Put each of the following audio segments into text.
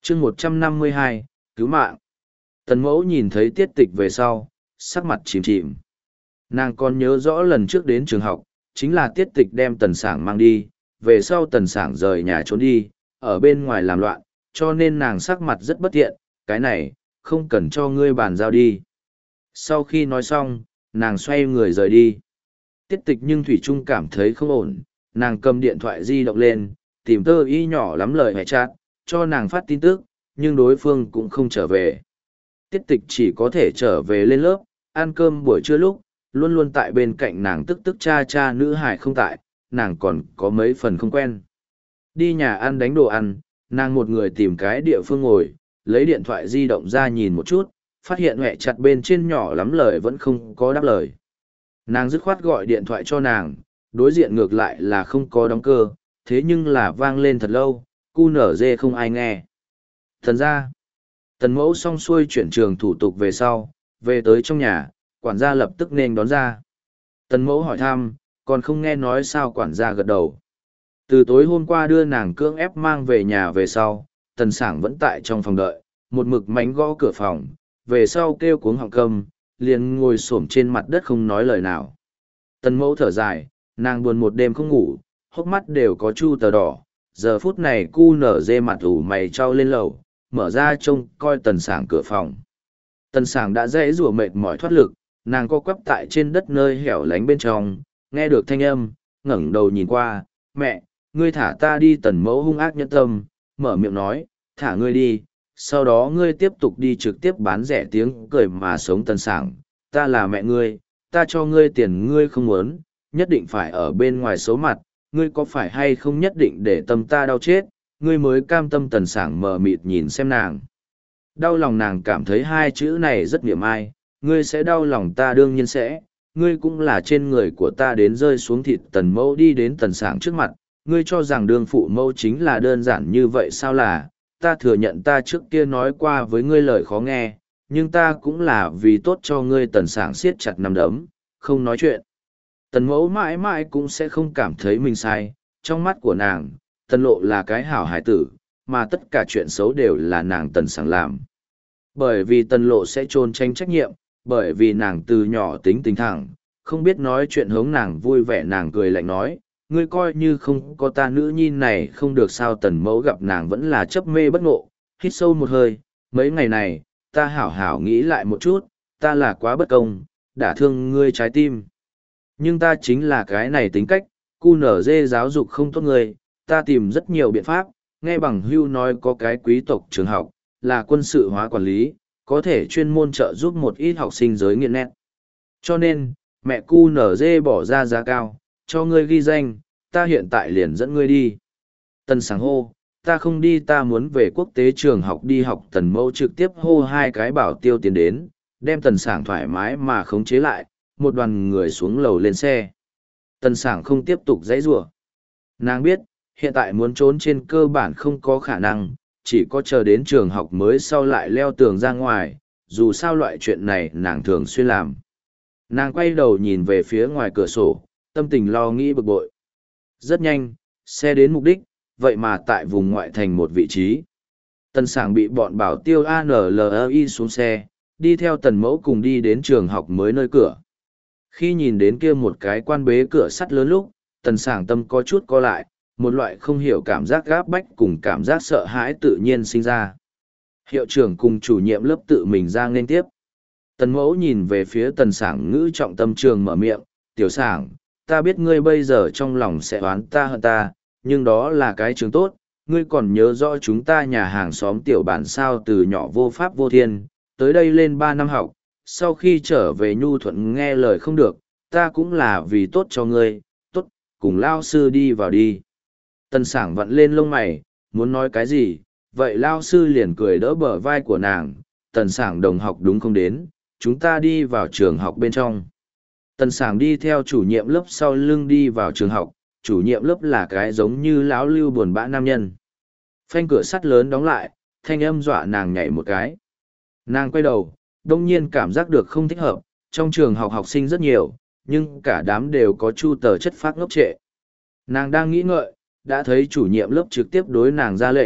chương 152, cứu mạng. Tần mẫu nhìn thấy tiết tịch về sau, sắc mặt chìm chìm. Nàng còn nhớ rõ lần trước đến trường học, chính là tiết tịch đem tần sảng mang đi, về sau tần sảng rời nhà trốn đi, ở bên ngoài làm loạn, cho nên nàng sắc mặt rất bất thiện, cái này, không cần cho ngươi bàn giao đi. Sau khi nói xong, nàng xoay người rời đi. Tiết tịch nhưng Thủy Trung cảm thấy không ổn, nàng cầm điện thoại di động lên, tìm tơ y nhỏ lắm lời hệ chat, cho nàng phát tin tức, nhưng đối phương cũng không trở về. Tiết tịch chỉ có thể trở về lên lớp, ăn cơm buổi trưa lúc, luôn luôn tại bên cạnh nàng tức tức cha cha nữ hải không tại, nàng còn có mấy phần không quen. Đi nhà ăn đánh đồ ăn, nàng một người tìm cái địa phương ngồi, lấy điện thoại di động ra nhìn một chút, phát hiện hệ chặt bên trên nhỏ lắm lời vẫn không có đáp lời. Nàng dứt khoát gọi điện thoại cho nàng, đối diện ngược lại là không có đóng cơ, thế nhưng là vang lên thật lâu, cu nở dê không ai nghe. Thần ra, tần mẫu xong xuôi chuyển trường thủ tục về sau, về tới trong nhà, quản gia lập tức nên đón ra. Tần mẫu hỏi thăm, còn không nghe nói sao quản gia gật đầu. Từ tối hôm qua đưa nàng cưỡng ép mang về nhà về sau, tần sảng vẫn tại trong phòng đợi, một mực mánh gõ cửa phòng, về sau kêu cuống họng câm, liền ngồi xổm trên mặt đất không nói lời nào. Tần mẫu thở dài, nàng buồn một đêm không ngủ, hốc mắt đều có chu tờ đỏ, giờ phút này cu nở dê mặt ủ mày trao lên lầu, mở ra trông coi tần sảng cửa phòng. Tần sảng đã dễ rủa mệt mỏi thoát lực, nàng co quắp tại trên đất nơi hẻo lánh bên trong, nghe được thanh âm, ngẩng đầu nhìn qua, mẹ, ngươi thả ta đi. Tần mẫu hung ác nhẫn tâm, mở miệng nói, thả ngươi đi, sau đó ngươi tiếp tục đi trực tiếp bán rẻ tiếng cười mà sống. Tần sảng, ta là mẹ ngươi, ta cho ngươi tiền ngươi không muốn, nhất định phải ở bên ngoài xấu mặt, ngươi có phải hay không nhất định để tâm ta đau chết, ngươi mới cam tâm. Tần sảng mờ mịt nhìn xem nàng. Đau lòng nàng cảm thấy hai chữ này rất niệm ai, ngươi sẽ đau lòng ta đương nhiên sẽ, ngươi cũng là trên người của ta đến rơi xuống thịt. Tần mẫu đi đến tần sảng trước mặt, ngươi cho rằng đương phụ mẫu chính là đơn giản như vậy sao? Là, ta thừa nhận ta trước kia nói qua với ngươi lời khó nghe, nhưng ta cũng là vì tốt cho ngươi. Tần sảng siết chặt nắm đấm, không nói chuyện. Tần mẫu mãi mãi cũng sẽ không cảm thấy mình sai, trong mắt của nàng, tần lộ là cái hảo hải tử, mà tất cả chuyện xấu đều là nàng tần sảng làm. Bởi vì tần lộ sẽ trốn tránh trách nhiệm, bởi vì nàng từ nhỏ tính tình thẳng, không biết nói chuyện hống nàng vui vẻ. Nàng cười lạnh nói, ngươi coi như không có ta nữ nhi này không được sao? Tần mẫu gặp nàng vẫn là chấp mê bất ngộ, hít sâu một hơi, mấy ngày này, ta hảo hảo nghĩ lại một chút, ta là quá bất công, đả thương ngươi trái tim. Nhưng ta chính là cái này tính cách, cu nở dê giáo dục không tốt ngươi, ta tìm rất nhiều biện pháp, nghe bằng hưu nói có cái quý tộc trường học, là quân sự hóa quản lý, có thể chuyên môn trợ giúp một ít học sinh giới nghiện nét. Cho nên, mẹ cu nở dê bỏ ra giá cao, cho ngươi ghi danh, ta hiện tại liền dẫn ngươi đi. Tần sảng hô, ta không đi, ta muốn về quốc tế trường học đi học. Tần mẫu trực tiếp hô hai cái bảo tiêu tiến đến, đem tần sảng thoải mái mà khống chế lại, một đoàn người xuống lầu lên xe. Tần sảng không tiếp tục giãy giụa. Nàng biết, hiện tại muốn trốn trên cơ bản không có khả năng, chỉ có chờ đến trường học mới sau lại leo tường ra ngoài, dù sao loại chuyện này nàng thường xuyên làm. Nàng quay đầu nhìn về phía ngoài cửa sổ, tâm tình lo nghĩ bực bội. Rất nhanh, xe đến mục đích, vậy mà tại vùng ngoại thành một vị trí. Tần sảng bị bọn bảo tiêu ANLI xuống xe, đi theo tần mẫu cùng đi đến trường học mới nơi cửa. Khi nhìn đến kia một cái quan bế cửa sắt lớn lúc, tần sảng tâm có chút co lại, một loại không hiểu cảm giác gáp bách cùng cảm giác sợ hãi tự nhiên sinh ra. Hiệu trưởng cùng chủ nhiệm lớp tự mình ra nghênh tiếp. Tần mẫu nhìn về phía tần sảng, ngữ trọng tâm trường mở miệng, tiểu sảng, ta biết ngươi bây giờ trong lòng sẽ oán ta hơn ta, nhưng đó là cái trường tốt, ngươi còn nhớ rõ chúng ta nhà hàng xóm tiểu bản sao? Từ nhỏ vô pháp vô thiên, tới đây lên 3 năm học, sau khi trở về nhu thuận nghe lời không được, ta cũng là vì tốt cho ngươi, tốt, cùng lao sư đi vào đi. Tần sảng vặn lên lông mày, muốn nói cái gì, vậy lao sư liền cười đỡ bờ vai của nàng, tần sảng đồng học đúng không? Đến, chúng ta đi vào trường học bên trong. Tần sảng đi theo chủ nhiệm lớp sau lưng đi vào trường học, chủ nhiệm lớp là cái giống như lão lưu buồn bã nam nhân. Phanh cửa sắt lớn đóng lại, thanh âm dọa nàng nhảy một cái. Nàng quay đầu, đông nhiên cảm giác được không thích hợp, trong trường học học sinh rất nhiều, nhưng cả đám đều có chu tờ chất phác ngốc trệ. Nàng đang nghĩ ngợi, đã thấy chủ nhiệm lớp trực tiếp đối nàng ra lệnh,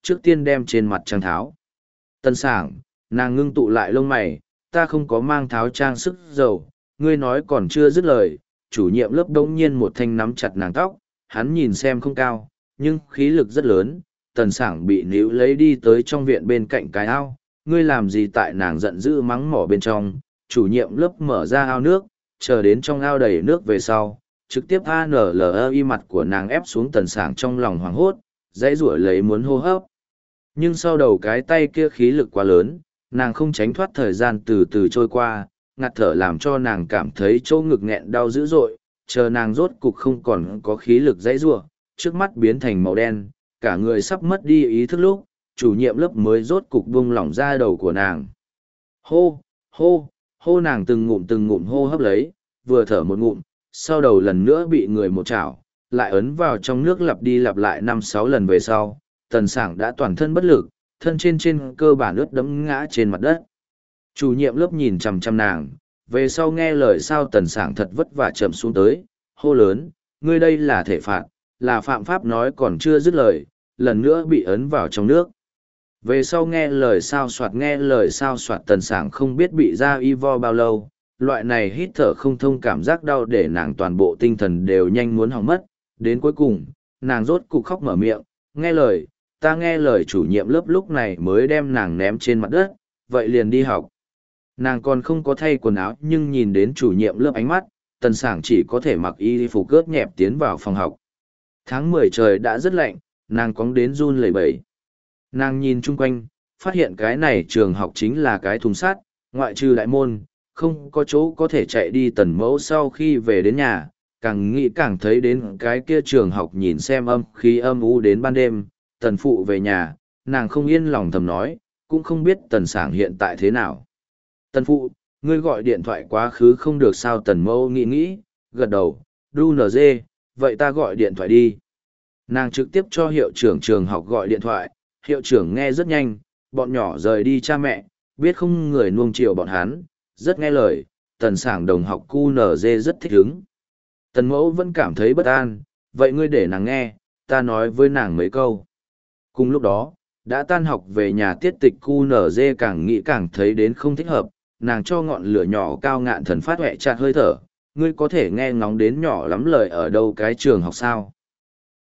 trước tiên đem trên mặt trang tháo. Tần Sảng, nàng ngưng tụ lại lông mày, ta không có mang tháo trang sức dầu, ngươi nói còn chưa dứt lời, chủ nhiệm lớp đống nhiên một thanh nắm chặt nàng tóc, hắn nhìn xem không cao, nhưng khí lực rất lớn, Tần Sảng bị níu lấy đi tới trong viện bên cạnh cái ao, ngươi làm gì tại nàng giận dữ mắng mỏ bên trong, chủ nhiệm lớp mở ra ao nước, chờ đến trong ao đầy nước về sau, trực tiếp ANLI mặt của nàng ép xuống Tần Sảng trong lòng hoảng hốt, dãy rủa lấy muốn hô hấp. Nhưng sau đầu cái tay kia khí lực quá lớn, nàng không tránh thoát thời gian từ từ trôi qua, ngạt thở làm cho nàng cảm thấy chỗ ngực nghẹn đau dữ dội, chờ nàng rốt cục không còn có khí lực dãy rủa, trước mắt biến thành màu đen, cả người sắp mất đi ý thức lúc, chủ nhiệm lớp mới rốt cục buông lỏng ra đầu của nàng. Hô, hô, hô nàng từng ngụm hô hấp lấy, vừa thở một ngụm, sau đầu lần nữa bị người một chảo, lại ấn vào trong nước lặp đi lặp lại 5-6 lần về sau, Tần Sảng đã toàn thân bất lực, thân trên cơ bản ướt đẫm ngã trên mặt đất. Chủ nhiệm lớp nhìn chằm chằm nàng, về sau nghe lời sao Tần Sảng thật vất vả chậm xuống tới, hô lớn, ngươi đây là thể phạt, là phạm pháp nói còn chưa dứt lời, lần nữa bị ấn vào trong nước. Về sau nghe lời sao soạt Tần Sảng không biết bị ra y vo bao lâu, loại này hít thở không thông cảm giác đau để nàng toàn bộ tinh thần đều nhanh muốn hỏng mất, đến cuối cùng, nàng rốt cục khóc mở miệng, nghe lời, ta nghe lời chủ nhiệm lớp lúc này mới đem nàng ném trên mặt đất, vậy liền đi học. Nàng còn không có thay quần áo nhưng nhìn đến chủ nhiệm lớp ánh mắt, Tần Sảng chỉ có thể mặc y phục cướp nhẹp tiến vào phòng học. Tháng 10 trời đã rất lạnh, nàng cóng đến run lẩy bẩy. Nàng nhìn chung quanh, phát hiện cái này trường học chính là cái thùng sắt, ngoại trừ đại môn, không có chỗ có thể chạy đi. Tần Mẫu sau khi về đến nhà, càng nghĩ càng thấy đến cái kia trường học nhìn xem âm khí âm u đến ban đêm. Tần Phụ về nhà, nàng không yên lòng thầm nói, cũng không biết Tần Sảng hiện tại thế nào. Tần Phụ, ngươi gọi điện thoại quá khứ không được sao? Tần Mẫu nghĩ, gật đầu, đu nz, vậy ta gọi điện thoại đi. Nàng trực tiếp cho hiệu trưởng trường học gọi điện thoại, hiệu trưởng nghe rất nhanh, bọn nhỏ rời đi cha mẹ, biết không người nuông chiều bọn hắn, rất nghe lời, Tần Sảng đồng học QNZ rất thích hứng. Tần Mẫu vẫn cảm thấy bất an, vậy ngươi để nàng nghe, ta nói với nàng mấy câu. Cùng lúc đó, đã tan học về nhà Tiết Tịch QNZ càng nghĩ càng thấy đến không thích hợp, nàng cho ngọn lửa nhỏ cao ngạn thần phát huệ chặt hơi thở, ngươi có thể nghe ngóng đến nhỏ lắm lời ở đâu cái trường học sao.